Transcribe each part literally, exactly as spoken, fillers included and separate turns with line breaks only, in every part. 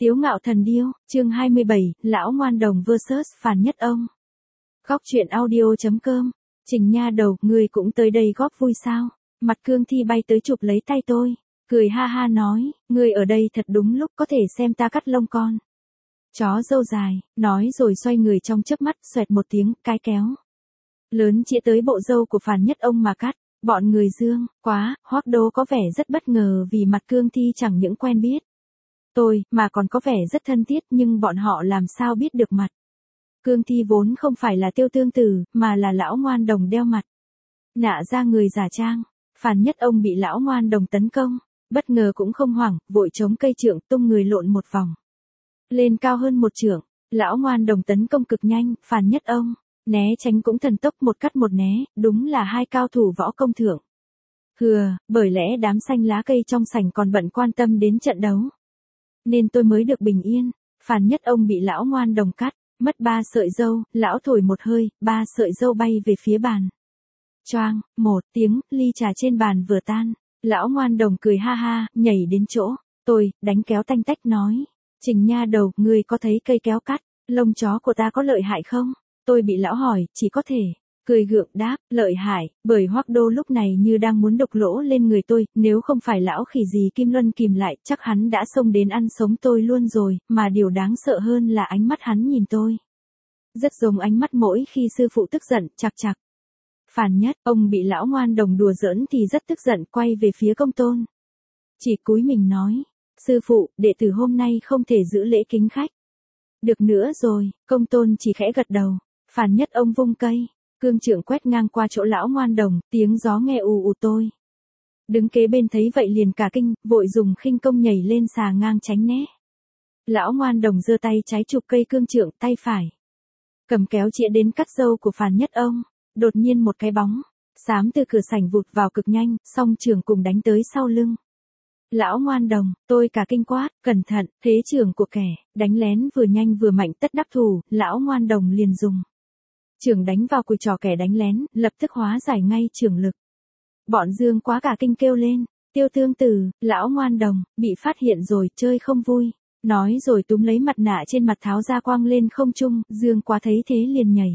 Tiếu ngạo thần điêu, chương hai mươi bảy, lão ngoan đồng versus Phàn Nhất Ông. Góc truyện audio chấm com. Trình nha đầu, ngươi cũng tới đây góp vui sao? Mặt Cương Thi bay tới chụp lấy tay tôi, cười ha ha nói, ngươi ở đây thật đúng lúc có thể xem ta cắt lông con. Chó râu dài, nói rồi xoay người trong chớp mắt, xoẹt một tiếng, cái kéo. Lớn chĩa tới bộ râu của Phàn Nhất Ông mà cắt, bọn người dương, quá, Hoắc Đô có vẻ rất bất ngờ vì mặt Cương Thi chẳng những quen biết tôi, mà còn có vẻ rất thân thiết, nhưng bọn họ làm sao biết được mặt. Cương Thi vốn không phải là Tiêu Tương Tử, mà là lão ngoan đồng đeo mặt nạ ra người giả trang. Phàn Nhất Ông bị lão ngoan đồng tấn công, bất ngờ cũng không hoảng, vội chống cây trượng tung người lộn một vòng lên cao hơn một trượng. Lão ngoan đồng tấn công cực nhanh, Phàn Nhất Ông né tránh cũng thần tốc, một cắt một né, đúng là hai cao thủ võ công thượng. Hừa, bởi lẽ đám xanh lá cây trong sảnh còn bận quan tâm đến trận đấu, nên tôi mới được bình yên. Phàn Nhất Ông bị lão ngoan đồng cắt, mất ba sợi râu, lão thổi một hơi, ba sợi râu bay về phía bàn. Choang, một tiếng, ly trà trên bàn vừa tan, lão ngoan đồng cười ha ha, nhảy đến chỗ tôi, đánh kéo tanh tách nói, Trình nha đầu, ngươi có thấy cây kéo cắt lông chó của ta có lợi hại không? Tôi bị lão hỏi, chỉ có thể cười gượng đáp, lợi hại, bởi Hoắc Đô lúc này như đang muốn đục lỗ lên người tôi, nếu không phải lão khỉ gì Kim Luân kìm lại, chắc hắn đã xông đến ăn sống tôi luôn rồi, mà điều đáng sợ hơn là ánh mắt hắn nhìn tôi. Rất giống ánh mắt mỗi khi sư phụ tức giận, chạc chạc. Phàn Nhất Ông bị lão ngoan đồng đùa giỡn thì rất tức giận, quay về phía Công Tôn. Chỉ cúi mình nói, sư phụ, đệ tử hôm nay không thể giữ lễ kính khách được nữa rồi. Công Tôn chỉ khẽ gật đầu. Phàn Nhất Ông vung cây cương trượng quét ngang qua chỗ lão ngoan đồng, tiếng gió nghe ù ù. Tôi đứng kế bên thấy vậy liền cả kinh, vội dùng khinh công nhảy lên xà ngang tránh né. Lão ngoan đồng giơ tay trái chụp cây cương trượng, tay phải cầm kéo chĩa đến cắt râu của Phàn Nhất Ông. Đột nhiên một cái bóng xám từ cửa sảnh vụt vào cực nhanh, song trường cùng đánh tới sau lưng lão ngoan đồng. Tôi cả kinh quát, cẩn thận, thế trường của kẻ đánh lén vừa nhanh vừa mạnh tất đắc thủ. Lão ngoan đồng liền dùng trường đánh vào cùi trò kẻ đánh lén, lập tức hóa giải ngay trường lực. Bọn Dương Quá cả kinh kêu lên, Tiêu Tương Tử, lão ngoan đồng bị phát hiện rồi, chơi không vui. Nói rồi túm lấy mặt nạ trên mặt tháo ra quang lên không trung. Dương Quá thấy thế liền nhảy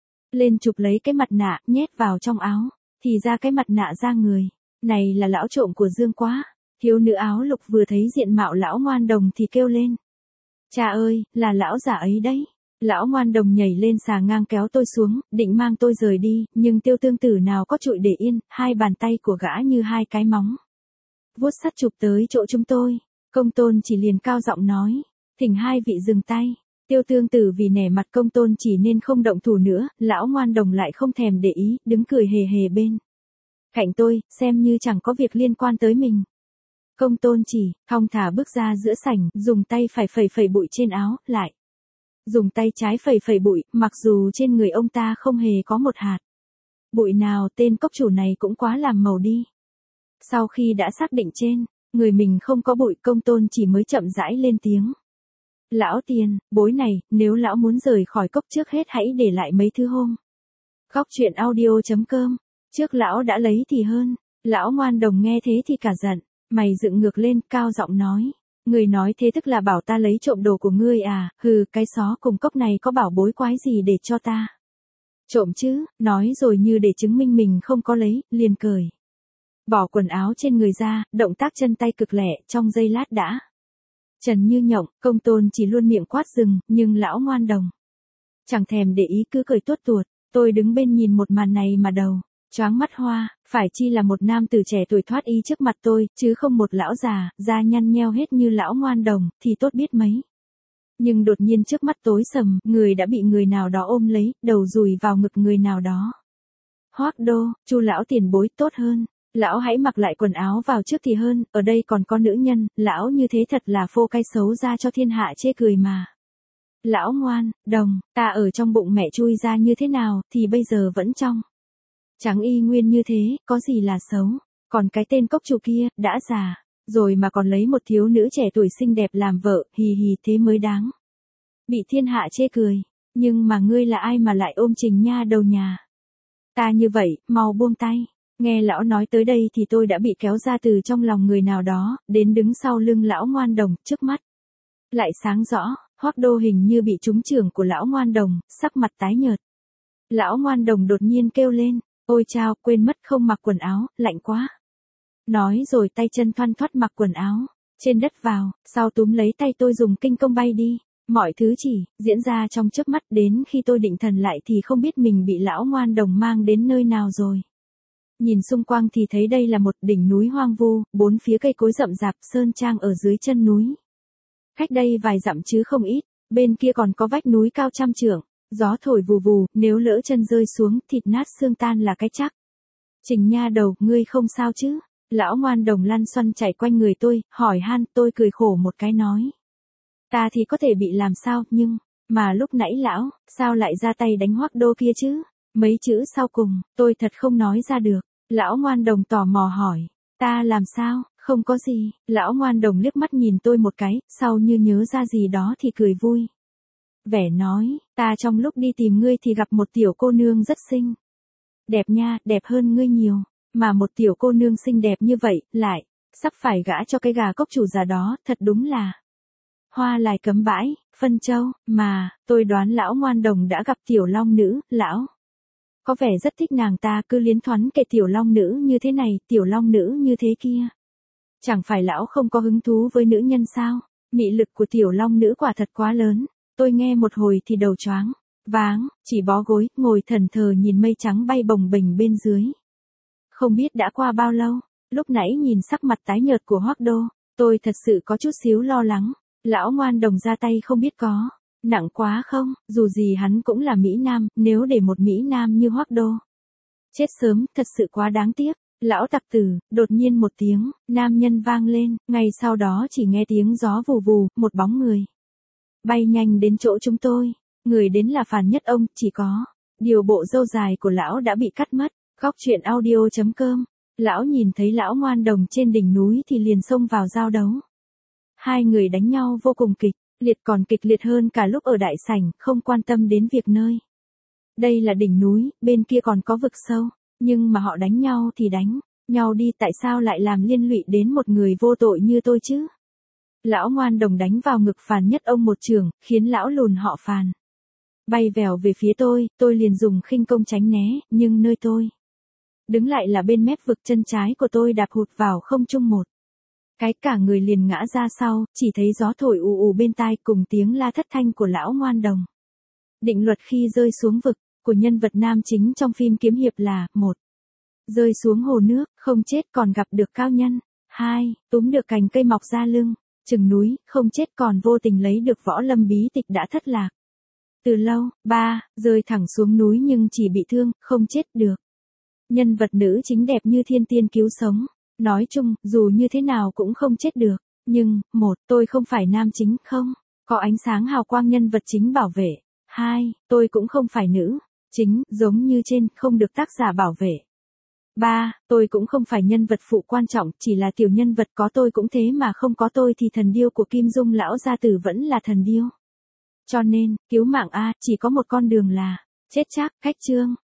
lên chụp lấy cái mặt nạ, nhét vào trong áo, thì ra cái mặt nạ ra người này là lão trộm của Dương Quá. Thiếu nữ áo lục vừa thấy diện mạo lão ngoan đồng thì kêu lên, cha ơi, là lão già ấy đấy. Lão ngoan đồng nhảy lên xà ngang kéo tôi xuống, định mang tôi rời đi, nhưng Tiêu Tương Tử nào có chịu để yên, hai bàn tay của gã như hai cái móng vuốt sắt chụp tới chỗ chúng tôi. Công Tôn chỉ liền cao giọng nói, thỉnh hai vị dừng tay. Tiêu Tương Tử vì nể mặt Công Tôn chỉ nên không động thủ nữa, lão ngoan đồng lại không thèm để ý, đứng cười hề hề bên cạnh tôi, xem như chẳng có việc liên quan tới mình. Công Tôn chỉ thong thả bước ra giữa sảnh, dùng tay phải phẩy phẩy bụi trên áo, lại dùng tay trái phẩy phẩy bụi, mặc dù trên người ông ta không hề có một hạt bụi nào. Tên cốc chủ này cũng quá làm màu đi. Sau khi đã xác định trên người mình không có bụi, Công Tôn chỉ mới chậm rãi lên tiếng, lão tiền bối này, nếu lão muốn rời khỏi cốc trước hết hãy để lại mấy thứ hôm góc truyện audio chấm com trước lão đã lấy thì hơn. Lão ngoan đồng nghe thế thì cả giận, mày dựng ngược lên, cao giọng nói, người nói thế tức là bảo ta lấy trộm đồ của ngươi à? Hừ, cái xó cùng cốc này có bảo bối quái gì để cho ta trộm chứ? Nói rồi như để chứng minh mình không có lấy, liền cởi bỏ quần áo trên người ra, động tác chân tay cực lẹ, trong giây lát đã trần như nhộng. Công Tôn chỉ luôn miệng quát dừng, nhưng lão ngoan đồng chẳng thèm để ý, cứ cười tuốt tuột. Tôi đứng bên nhìn một màn này mà đầu choáng mắt hoa, phải chi là một nam tử trẻ tuổi thoát y trước mặt tôi, chứ không một lão già, da nhăn nheo hết như lão ngoan đồng, thì tốt biết mấy. Nhưng đột nhiên trước mắt tối sầm, người đã bị người nào đó ôm lấy, đầu dùi vào ngực người nào đó. Hoắc Đô, Chu lão tiền bối, tốt hơn lão hãy mặc lại quần áo vào trước thì hơn, ở đây còn có nữ nhân, lão như thế thật là phô cái xấu ra cho thiên hạ chê cười mà. Lão ngoan đồng, ta ở trong bụng mẹ chui ra như thế nào, thì bây giờ vẫn trong trắng y nguyên như thế, có gì là xấu. Còn cái tên cốc chủ kia, đã già rồi mà còn lấy một thiếu nữ trẻ tuổi xinh đẹp làm vợ, hì hì, thế mới đáng bị thiên hạ chê cười. Nhưng mà ngươi là ai mà lại ôm Trình nha đầu nhà ta như vậy, mau buông tay. Nghe lão nói tới đây thì tôi đã bị kéo ra từ trong lòng người nào đó, đến đứng sau lưng lão ngoan đồng, trước mắt lại sáng rõ, Hoắc Đô hình như bị trúng chưởng của lão ngoan đồng, sắc mặt tái nhợt. Lão ngoan đồng đột nhiên kêu lên, ôi chao, quên mất không mặc quần áo, lạnh quá. Nói rồi tay chân thoăn thoắt mặc quần áo, trên đất vào, sau túm lấy tay tôi dùng kinh công bay đi. Mọi thứ chỉ diễn ra trong chớp mắt, đến khi tôi định thần lại thì không biết mình bị lão ngoan đồng mang đến nơi nào rồi. Nhìn xung quanh thì thấy đây là một đỉnh núi hoang vu, bốn phía cây cối rậm rạp, sơn trang ở dưới chân núi. Cách đây vài dặm chứ không ít, bên kia còn có vách núi cao trăm trượng, gió thổi vù vù, nếu lỡ chân rơi xuống, thịt nát xương tan là cái chắc. Trình nha đầu, ngươi không sao chứ? Lão ngoan đồng lăn xoăn chạy quanh người tôi, hỏi han, tôi cười khổ một cái nói. Ta thì có thể bị làm sao, nhưng, mà lúc nãy lão, sao lại ra tay đánh Hoắc Đô kia chứ? Mấy chữ sau cùng, tôi thật không nói ra được. Lão ngoan đồng tò mò hỏi, ta làm sao, không có gì. Lão ngoan đồng liếc mắt nhìn tôi một cái, sau như nhớ ra gì đó thì cười vui. Vẻ nói, ta trong lúc đi tìm ngươi thì gặp một tiểu cô nương rất xinh. Đẹp nha, đẹp hơn ngươi nhiều. Mà một tiểu cô nương xinh đẹp như vậy, lại, sắp phải gả cho cái gà cốc chủ già đó, thật đúng là hoa lại cấm bãi, phân châu, mà, tôi đoán lão ngoan đồng đã gặp tiểu long nữ, lão có vẻ rất thích nàng ta, cứ liến thoắn kể tiểu long nữ như thế này, tiểu long nữ như thế kia. Chẳng phải lão không có hứng thú với nữ nhân sao? Mị lực của tiểu long nữ quả thật quá lớn, tôi nghe một hồi thì đầu choáng, váng, chỉ bó gối, ngồi thẫn thờ nhìn mây trắng bay bồng bềnh bên dưới. Không biết đã qua bao lâu, lúc nãy nhìn sắc mặt tái nhợt của Hoắc Đô, tôi thật sự có chút xíu lo lắng. Lão ngoan đồng ra tay không biết có nặng quá không, dù gì hắn cũng là Mỹ Nam, nếu để một Mỹ Nam như Hoắc Đô chết sớm, thật sự quá đáng tiếc. Lão tặc tử, đột nhiên một tiếng, nam nhân vang lên, ngay sau đó chỉ nghe tiếng gió vù vù, một bóng người bay nhanh đến chỗ chúng tôi. Người đến là Phàn Nhất Ông, chỉ có điều bộ râu dài của lão đã bị cắt mất. Góc truyện audio chấm com. Lão nhìn thấy lão ngoan đồng trên đỉnh núi thì liền xông vào giao đấu. Hai người đánh nhau vô cùng kịch liệt, còn kịch liệt hơn cả lúc ở đại sảnh, không quan tâm đến việc nơi đây là đỉnh núi, bên kia còn có vực sâu, nhưng mà họ đánh nhau thì đánh nhau đi, tại sao lại làm liên lụy đến một người vô tội như tôi chứ? Lão ngoan đồng đánh vào ngực Phàn Nhất Ông một chưởng, khiến lão lùn họ Phàn bay vèo về phía tôi, tôi liền dùng khinh công tránh né, nhưng nơi tôi đứng lại là bên mép vực, chân trái của tôi đạp hụt vào không trung một cái, cả người liền ngã ra sau, chỉ thấy gió thổi ù ù bên tai cùng tiếng la thất thanh của lão ngoan đồng. Định luật khi rơi xuống vực của nhân vật nam chính trong phim kiếm hiệp là: một rơi xuống hồ nước, không chết còn gặp được cao nhân. hai túm được cành cây mọc ra lưng, chừng núi, không chết còn vô tình lấy được võ lâm bí tịch đã thất lạc từ lâu. ba rơi thẳng xuống núi nhưng chỉ bị thương, không chết được. Nhân vật nữ chính đẹp như thiên tiên cứu sống. Nói chung, dù như thế nào cũng không chết được. Nhưng, một, tôi không phải nam chính, không có ánh sáng hào quang nhân vật chính bảo vệ. hai, tôi cũng không phải nữ chính, giống như trên, không được tác giả bảo vệ. ba, tôi cũng không phải nhân vật phụ quan trọng, chỉ là tiểu nhân vật, có tôi cũng thế mà không có tôi thì thần điêu của Kim Dung lão gia tử vẫn là thần điêu. Cho nên, cứu mạng a, chỉ có một con đường là chết chắc. Khách chương.